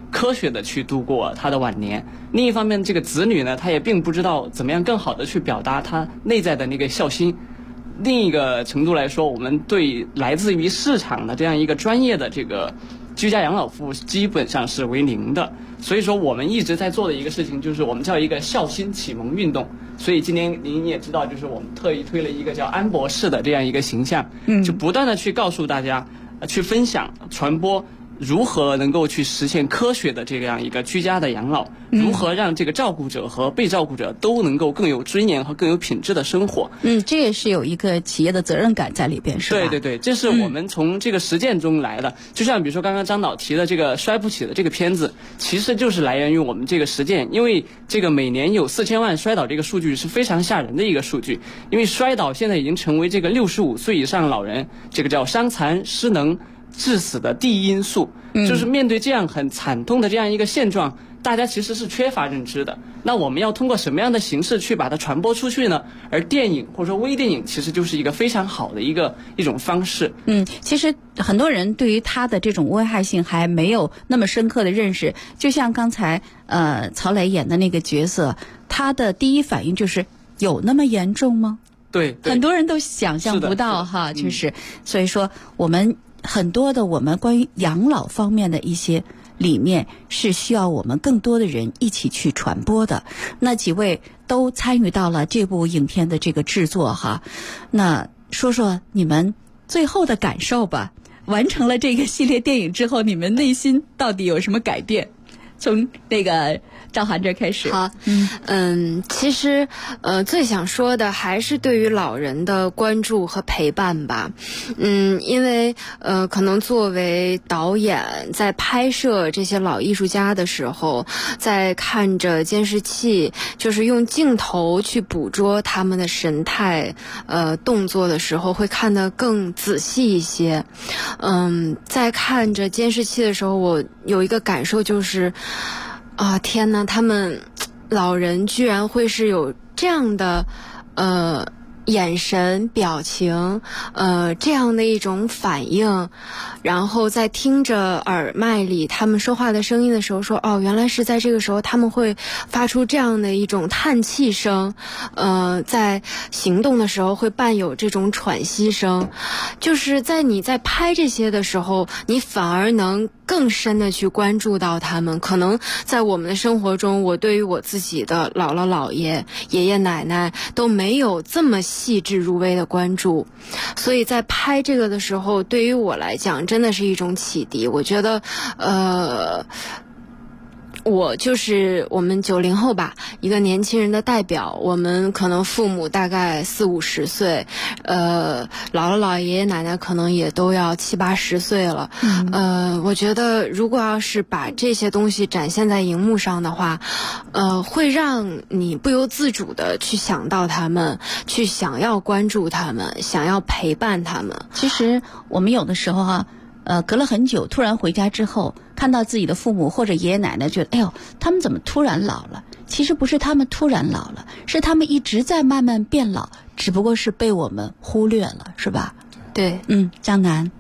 科学的去度过他的晚年。另一方面，这个子女呢，他也并不知道怎么样更好的去表达他内在的那个孝心。另一个程度来说，我们对来自于市场的这样一个专业的这个居家养老服务基本上是为零的。所以说我们一直在做的一个事情就是我们叫一个孝心启蒙运动。所以今天您也知道，就是我们特意推了一个叫安博士的这样一个形象，就不断的去告诉大家，去分享传播如何能够去实现科学的这样一个居家的养老，如何让这个照顾者和被照顾者都能够更有尊严和更有品质的生活。 这也是有一个企业的责任感在里边，是吧？ 对对对，这是我们从这个实践中来的。就像比如说刚刚张导提的这个摔不起的这个片子，其实就是来源于我们这个实践。因为这个每年有4000万摔倒这个数据是非常吓人的一个数据，因为摔倒现在已经成为这个65岁以上老人这个叫伤残失能致死的第一因素。就是面对这样很惨痛的这样一个现状，大家其实是缺乏认知的。那我们要通过什么样的形式去把它传播出去呢？而电影或者说微电影其实就是一个非常好的一种方式。 其实很多人对于它的这种危害性还没有那么深刻的认识。就像刚才曹磊演的那个角色，他的第一反应就是有那么严重吗？ 对， 很多人都想象不到哈，就是，所以说我们很多的我们关于养老方面的一些理念是需要我们更多的人一起去传播的。那几位都参与到了这部影片的这个制作哈，那说说你们最后的感受吧。完成了这个系列电影之后，你们内心到底有什么改变？从那个赵涵这开始。 好，其实最想说的还是对于老人的关注和陪伴吧。因为可能作为导演在拍摄这些老艺术家的时候，在看着监视器，就是用镜头去捕捉他们的神态动作的时候，会看得更仔细一些。在看着监视器的时候，我有一个感受就是天哪，他们老人居然会是有这样的眼神表情这样的一种反应，然后在听着耳麦里他们说话的声音的时候说，原来是在这个时候他们会发出这样的一种叹气声，在行动的时候会伴有这种喘息声。就是在你在拍这些的时候，你反而能更深的去关注到他们。可能在我们的生活中，我对于我自己的姥姥姥爷爷爷奶奶都没有这么细致入微的关注，所以在拍这个的时候，对于我来讲真的是一种启迪。我觉得我就是我们90后吧，一个年轻人的代表。我们可能父母大概40-50岁，姥姥姥爷爷奶奶可能也都要70-80岁了。我觉得如果要是把这些东西展现在荧幕上的话，会让你不由自主的去想到他们，去想要关注他们，想要陪伴他们。 其实我们有的时候隔了很久，突然回家之后，看到自己的父母或者爷爷奶奶，觉得哎呦，他们怎么突然老了？其实不是他们突然老了，是他们一直在慢慢变老，只不过是被我们忽略了，是吧？ 对， 江南。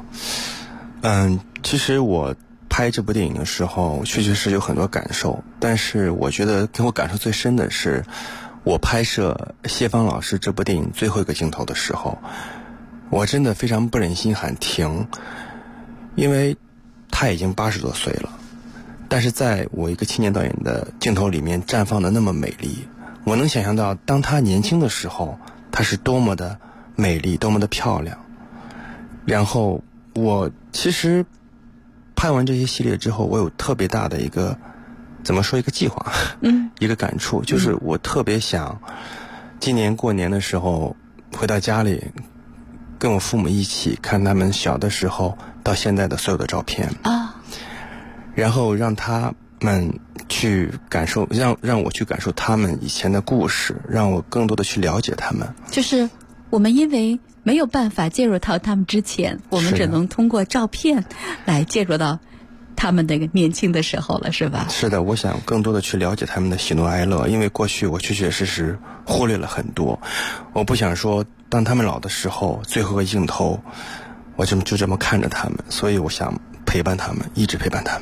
其实我拍这部电影的时候，确实是有很多感受，但是我觉得给我感受最深的是，我拍摄谢芳老师这部电影最后一个镜头的时候，我真的非常不忍心喊停。因为他已经80多岁了，但是在我一个青年导演的镜头里面绽放的那么美丽，我能想象到当他年轻的时候，他是多么的美丽，多么的漂亮。然后我其实拍完这些系列之后，我有特别大的一个一个计划，一个感触，就是我特别想今年过年的时候回到家里，跟我父母一起看他们小的时候到现在的所有的照片然后让他们去感受，让我去感受他们以前的故事，让我更多的去了解他们。 就是我们因为没有办法介入到他们之前，我们只能通过照片来介入到他们那个年轻的时候了，是吧？ 是的，我想更多的去了解他们的喜怒哀乐，因为过去我确确实实忽略了很多。我不想说当他们老的时候，最后一个镜头我就这么看着他们，所以我想陪伴他们，一直陪伴他们。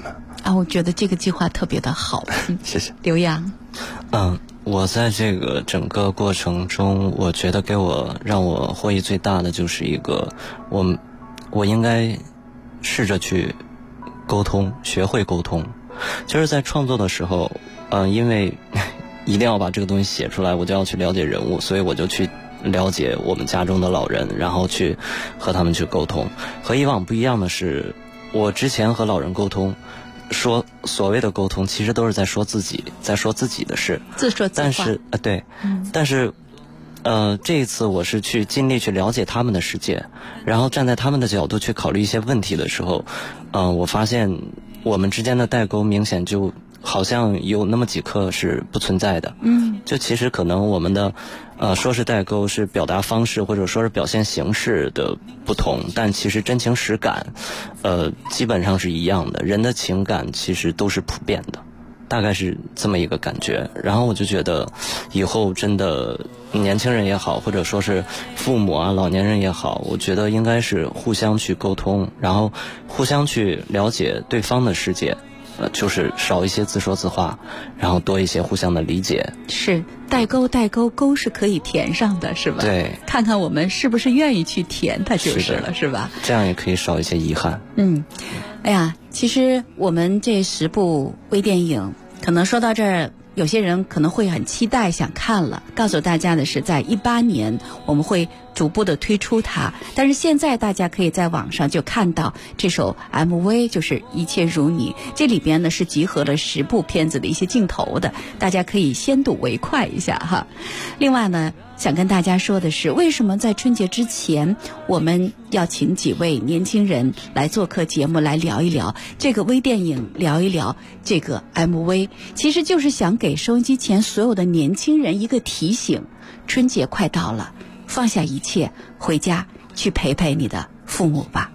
我觉得这个计划特别的好。 谢谢。 刘洋。 我在这个整个过程中，我觉得让我获益最大的就是一个，我应该试着去沟通，学会沟通。就是在创作的时候，因为一定要把这个东西写出来，我就要去了解人物，所以我就去了解我们家中的老人，然后去和他们去沟通。和以往不一样的是，我之前和老人沟通，说所谓的沟通，其实都是在说自己的事， 自说自话。 但是对，但是这一次我是去尽力去了解他们的世界，然后站在他们的角度去考虑一些问题的时候，我发现我们之间的代沟明显就好像有那么几刻是不存在的。就其实可能我们的说是代沟，是表达方式或者说是表现形式的不同，但其实真情实感基本上是一样的。人的情感其实都是普遍的，大概是这么一个感觉。然后我就觉得以后真的年轻人也好，或者说是父母啊老年人也好，我觉得应该是互相去沟通，然后互相去了解对方的世界，就是少一些自说自话，然后多一些互相的理解。 是代沟，沟是可以填上的，是吧？ 对， 看看我们是不是愿意去填它就是了，是吧？ 这样也可以少一些遗憾。 哎呀，其实我们这10部微电影，可能说到这儿，有些人可能会很期待想看了。告诉大家的是，在18年我们会逐步的推出它，但是现在大家可以在网上就看到这首 MV， 就是《一切如你》，这里边呢是集合了10部片子的一些镜头的，大家可以先睹为快一下哈。另外呢，想跟大家说的是，为什么在春节之前我们要请几位年轻人来做客节目，来聊一聊这个微电影，聊一聊这个 MV， 其实就是想给收音机前所有的年轻人一个提醒，春节快到了，放下一切，回家去陪陪你的父母吧。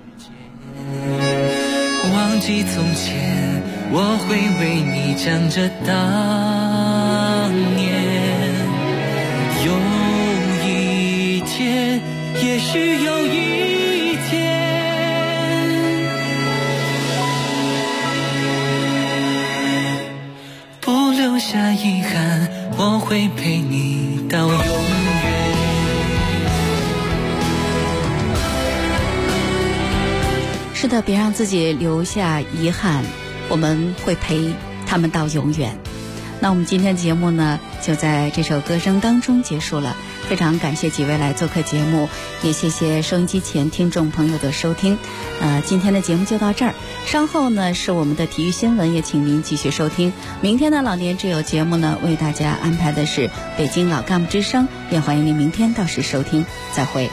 忘记从前，我会为你讲着当年。有一天，也许有一天，不留下遗憾，我会陪你到永远。 是的，别让自己留下遗憾，我们会陪他们到永远。那我们今天节目呢，就在这首歌声当中结束了。非常感谢几位来做客节目，也谢谢收音机前听众朋友的收听。今天的节目就到这儿，稍后呢是我们的体育新闻，也请您继续收听。明天的老年之友节目呢，为大家安排的是北京老干部之声，也欢迎您明天到时收听。再会。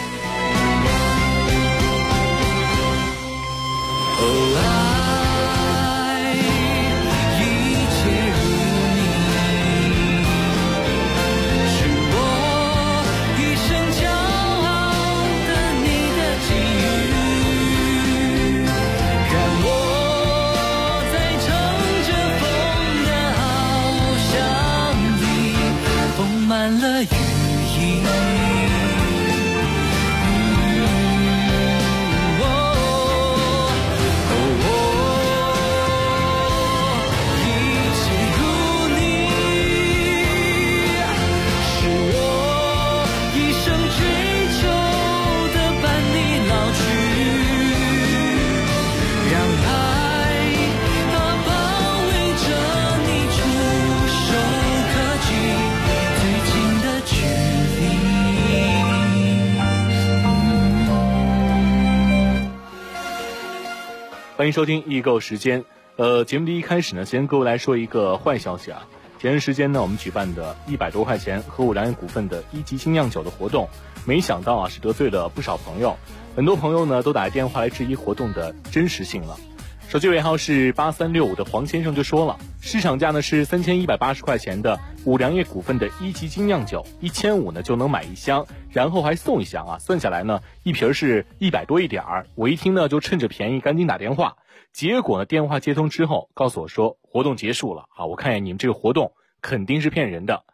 欢迎收听易购时间。节目的一开始呢，先跟各位来说一个坏消息啊。前段时间呢，我们举办的100多块钱和5粮液股份的1级精酿酒的活动，没想到啊是得罪了不少朋友，很多朋友呢都打电话来质疑活动的真实性了。手机尾号是8365的黄先生就说了，市场价呢是3180块钱的5粮液股份的1级精酿酒，1500呢就能买1箱，然后还送1箱啊，算下来呢一瓶是100多一点儿。我一听呢就趁着便宜赶紧打电话，结果呢电话接通之后告诉我说活动结束了啊，我看见你们这个活动肯定是骗人的。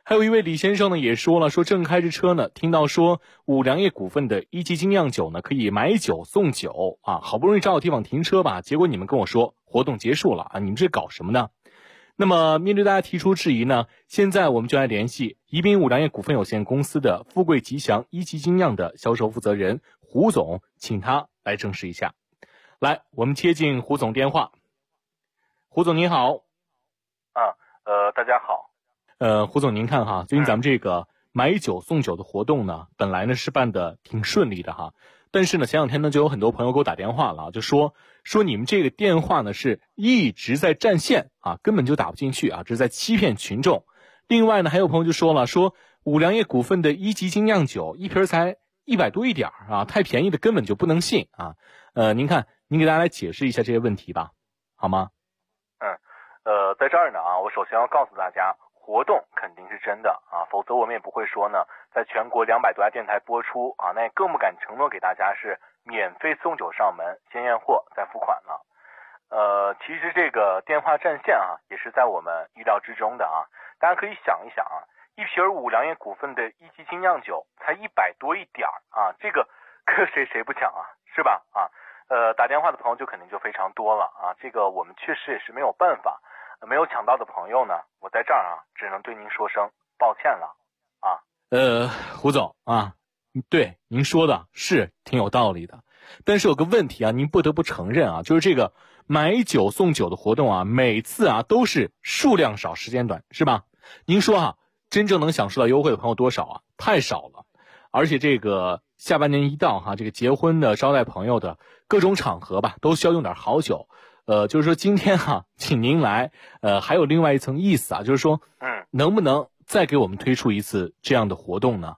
还有一位李先生呢也说了，说正开着车呢，听到说五粮液股份的1级精酿酒呢可以买酒送酒啊，好不容易找到地方停车吧，结果你们跟我说活动结束了啊，你们这搞什么呢？那么面对大家提出质疑呢，现在我们就来联系宜宾五粮液股份有限公司的富贵吉祥1级精酿的销售负责人胡总，请他来证实一下。来，我们接进胡总电话。胡总您好。 大家好。 胡总您看哈，最近咱们这个买酒送酒的活动呢，本来呢是办的挺顺利的哈，但是呢前两天呢就有很多朋友给我打电话了，就说你们这个电话呢是一直在占线啊，根本就打不进去啊，这是在欺骗群众。另外呢还有朋友就说了，说五粮液股份的1级精酿酒一瓶才100多一点啊，太便宜的根本就不能信啊。您看您给大家来解释一下这些问题吧，好吗？ 在这儿呢啊，我首先要告诉大家，活动肯定是真的啊，否则我们也不会说呢，在全国200多家电台播出啊，那也更不敢承诺给大家是免费送酒上门，先验货再付款了。其实这个电话占线啊，也是在我们预料之中的啊。大家可以想一想啊，一瓶五粮液股份的1级精酿酒才100多一点啊，这个搁谁不抢啊，是吧？啊，打电话的朋友就肯定就非常多了啊，这个我们确实也是没有办法。没有抢到的朋友呢，我在这儿啊，只能对您说声抱歉了啊。 胡总啊，对您说的是挺有道理的，但是有个问题啊，您不得不承认啊，就是这个买酒送酒的活动啊，每次啊都是数量少时间短，是吧？您说啊，真正能享受到优惠的朋友多少啊？太少了。而且这个下半年一到哈，这个结婚的、招待朋友的各种场合吧，都需要用点好酒。就是说今天哈，请您来，还有另外一层意思啊，就是说，能不能再给我们推出一次这样的活动呢？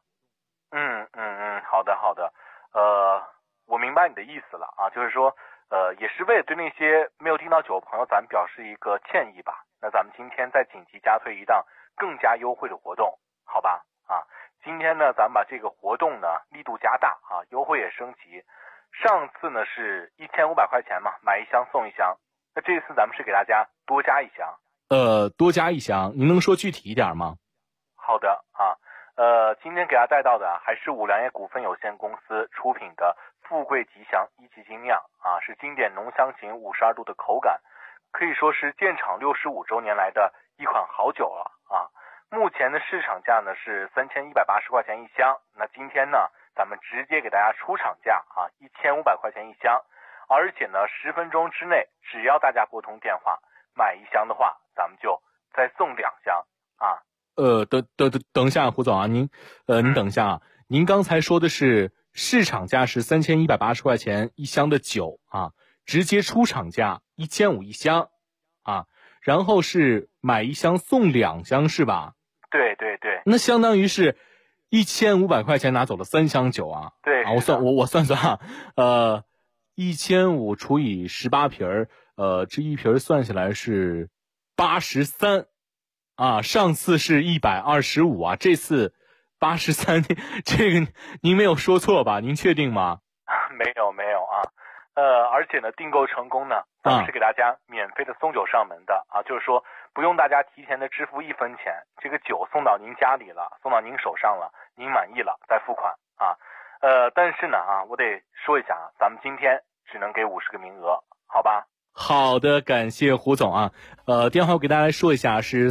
好的，我明白你的意思了啊，就是说，也是为了对那些没有订到酒的朋友，咱们表示一个歉意吧。那咱们今天再紧急加推一档更加优惠的活动，好吧？啊，今天呢，咱们把这个活动呢力度加大啊，优惠也升级。上次呢是1500块钱嘛，买1箱送1箱。那这次咱们是给大家多加1箱。 多加1箱，您能说具体一点吗？ 好的啊，今天给大家带到的还是五粮液股份有限公司出品的富贵吉祥1级精酿啊，是经典浓香型52度的口感，可以说是建厂65周年来的一款好酒了啊。目前的市场价呢是3180块钱1箱，那今天呢咱们直接给大家出厂价啊，1500块钱1箱，而且呢10分钟之内，只要大家拨通电话买1箱的话，咱们就再送2箱啊。 等一下，胡总啊，您等一下啊，您刚才说的是市场价是3180块钱1箱的酒啊，直接出厂价15001箱啊，然后是买1箱送2箱是吧？ 对， 那相当于是1500块钱拿走了3箱酒啊。 对啊，我算啊，1500除以18瓶这一瓶算下来是83啊，上次是125啊，这次83，这个您没有说错吧？您确定吗？ 没有啊。而且呢，订购成功呢，咱们是给大家免费的送酒上门的啊，就是说不用大家提前的支付1分钱，这个酒送到您家里了，送到您手上了，您满意了再付款啊。但是呢啊，我得说一下啊，咱们今天只能给50个名额，好吧？ 好的，感谢胡总啊。电话我给大家来说一下，是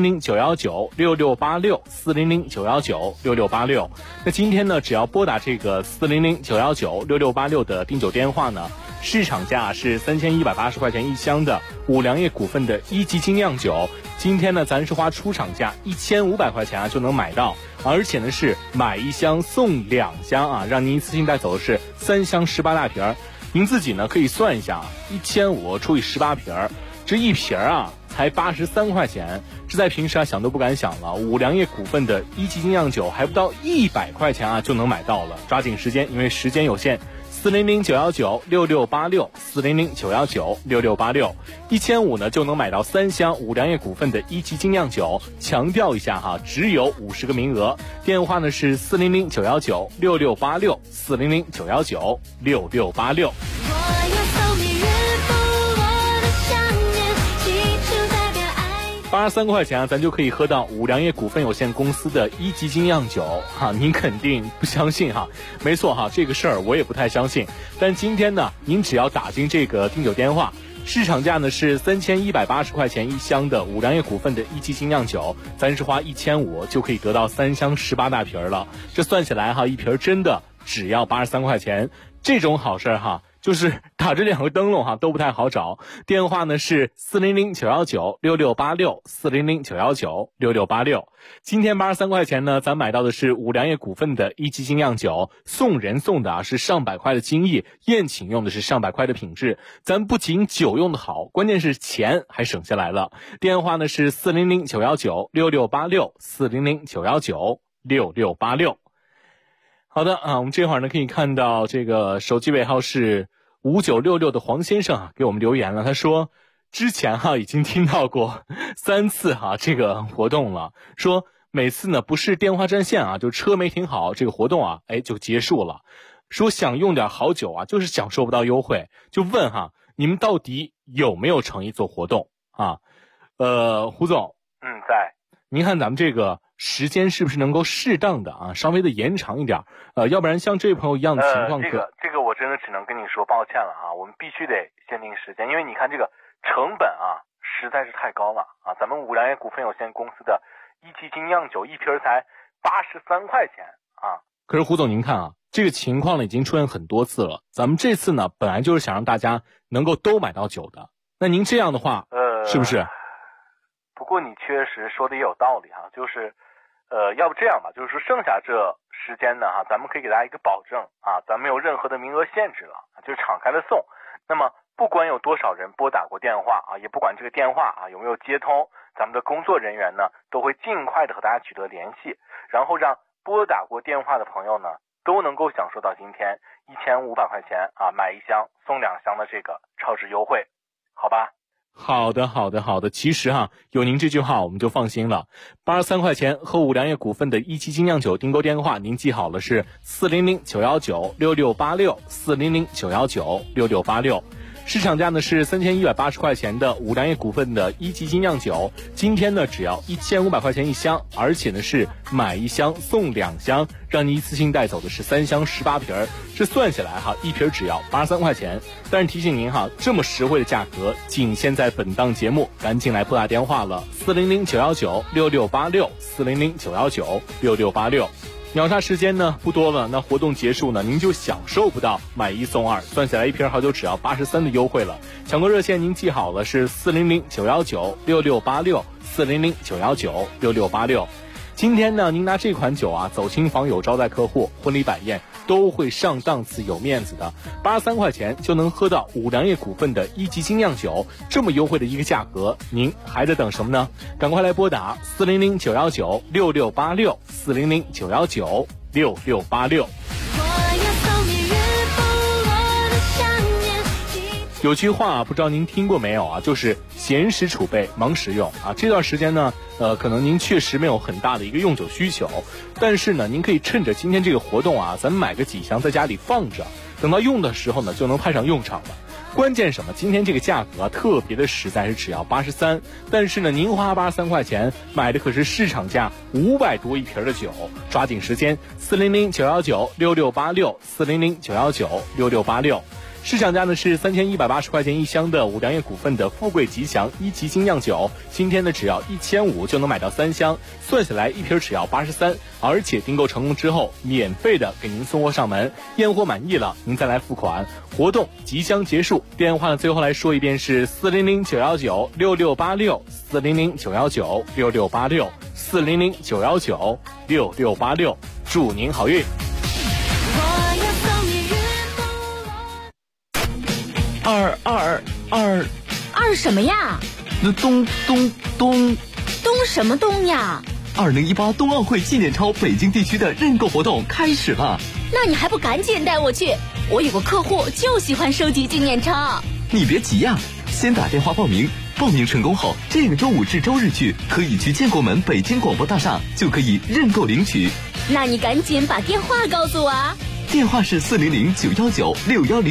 400-919-6686，400-919-6686。那今天呢，只要拨打这个400-919-6686的订酒电话呢，市场价是3180块钱1箱的五粮液股份的1级精酿酒，今天呢，咱是花出厂价1500块钱啊就能买到，而且呢是买1箱送2箱啊，让您一次性带走的是3箱18大瓶。您自己呢可以算一下，1500除以18瓶，这一瓶啊才83块钱，这在平时啊想都不敢想了。五粮液股份的1级精酿酒还不到100块钱啊就能买到了，抓紧时间，因为时间有限。400-919-6686，400-919-6686，1500呢就能买到3箱五粮液股份的1级精酿酒。强调一下哈，只有50个名额。电话呢是400-919-6686，400-919-6686。 83块钱啊，咱就可以喝到五粮液股份有限公司的1级精酿酒哈，您肯定不相信哈？没错哈，这个事儿我也不太相信。但今天呢，您只要打进这个订酒电话，市场价呢是3180块钱一箱的五粮液股份的1级精酿酒，咱是花1500就可以得到3箱18大瓶了。这算起来哈，一瓶真的只要83块钱，这种好事哈。就是打这2个灯笼哈都不太好找，电话呢是400-919-6686，400-919-6686。今天83块钱呢，咱买到的是五粮液股份的1级精酿酒，送人送的是上百块的精益，宴请用的是上百块的品质。咱不仅酒用的好，关键是钱还省下来了。电话呢是400-919-6686，400-919-6686。好的啊，我们这会儿呢可以看到这个手机尾号是5966的黄先生啊给我们留言了，他说之前已经听到过3次这个活动了，说每次呢不是电话占线就车没停好，这个活动就结束了，说想用点好酒就是享受不到优惠，就问你们到底有没有诚意做活动啊？胡总， 在。 您看咱们这个时间是不是能够适当的稍微的延长一点？要不然像这位朋友一样的情况， 这个我真的只能跟你说抱歉了我们必须得限定时间，因为你看这个成本实在是太高了咱们五粮液股份有限公司的1级精酿酒一瓶才83块钱可是胡总您看这个情况呢已经出现很多次了，咱们这次呢本来就是想让大家能够都买到酒的，那您这样的话是不是？ 不过你确实说的也有道理就是要不这样吧，就是说剩下这时间呢咱们可以给大家一个保证咱没有任何的名额限制了，就是敞开的送。那么不管有多少人拨打过电话也不管这个电话有没有接通，咱们的工作人员呢都会尽快的和大家取得联系，然后让拨打过电话的朋友呢都能够享受到今天1500块钱买1箱送2箱的这个超值优惠，好吧？ 好的，其实有您这句话我们就放心了。83块钱和五粮液股份的1级精酿酒订购电话您记好了，是400-919-6686，400-919-6686。市场价呢是3180块钱的五粮液股份的1级精酿酒，今天呢只要1500块钱一箱，而且呢是买1箱送2箱，让你一次性带走的是3箱18瓶，这算下来一瓶只要83块钱。但是提醒您这么实惠的价格仅限在本档节目，赶紧来拨打电话了，400-919-6686，400-919-6686。秒杀时间呢不多了，那活动结束呢您就享受不到买1送2，算下来一瓶好酒只要83的优惠了。抢购热线您记好了，是400-919-6686，400-919-6686。今天呢您拿这款酒走亲访友招待客户，婚礼摆宴都会上档次有面子的，83块钱就能喝到五粮液股份的1级精酿酒，这么优惠的一个价格，您还在等什么呢？赶快来拨打400-919-6686，400-919-6686。有句话不知道您听过没有就是闲时储备，忙时用这段时间呢可能您确实没有很大的一个用酒需求，但是呢您可以趁着今天这个活动咱们买个几箱在家里放着，等到用的时候呢就能派上用场了。关键什么？今天这个价格特别的实在，是只要83，但是呢您花83块钱买的可是市场价500多一瓶的酒，抓紧时间，400-919-6686，400-919-6686。市场价呢是3180块钱一箱的五粮液股份的富贵吉祥1级精酿酒，今天呢只要1500就能买到3箱，算下来一瓶只要83，而且订购成功之后免费的给您送货上门，验货满意了您再来付款。活动即将结束，电话呢最后来说一遍是400-919-6686，400-919-6686，400-919-6686，祝您好运。 二什么呀？ 那东什么东呀 ？2018冬奥会纪念钞北京地区的认购活动开始了， 那你还不赶紧带我去？我有个客户就喜欢收集纪念钞。 你别急呀，先打电话报名，报名成功后，这个周五至周日去可以去建国门北京广播大厦就可以认购领取。 那你赶紧把电话告诉我电话是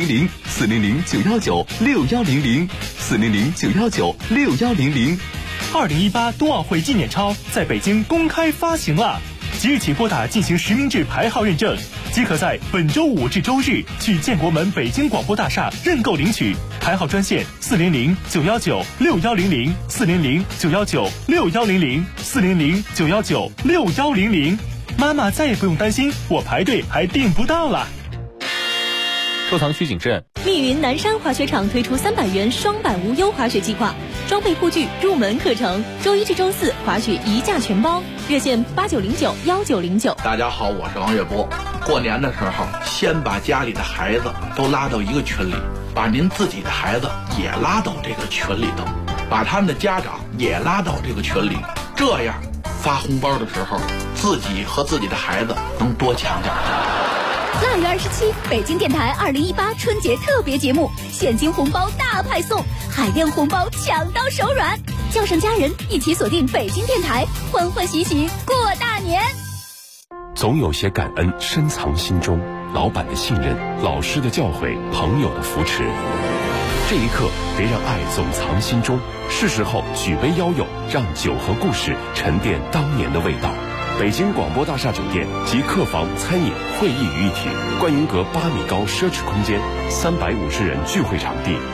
400-919-6100，400-919-6100，400-919-6100。 2018冬奥会纪念钞在北京公开发行了，即日起拨打进行实名制牌号认证，即可在本周五至周日去建国门北京广播大厦认购领取。牌号专线400-919-6100，400-919-6100，400-919-6100。妈妈再也不用担心我排队还订不到了。 收藏需谨慎。 密云南山滑雪场推出300元双板无忧滑雪计划，装备护具、入门课程，周一至周四滑雪一价全包，热线8909-1909。 大家好，我是王月波。过年的时候，先把家里的孩子都拉到一个群里，把您自己的孩子也拉到这个群里头，把他们的家长也拉到这个群里，这样发红包的时候，自己和自己的孩子能多抢点。 腊月27，北京电台2018春节特别节目，现金红包大派送，海淀红包抢到手软，叫上家人一起锁定北京电台，欢欢喜喜过大年。 总有些感恩深藏心中，老板的信任，老师的教诲，朋友的扶持。这一刻，别让爱总藏心中，是时候举杯邀友，让酒和故事沉淀当年的味道。北京广播大厦酒店及客房、餐饮、会议于一体，观云阁8米高奢侈空间，350人聚会场地，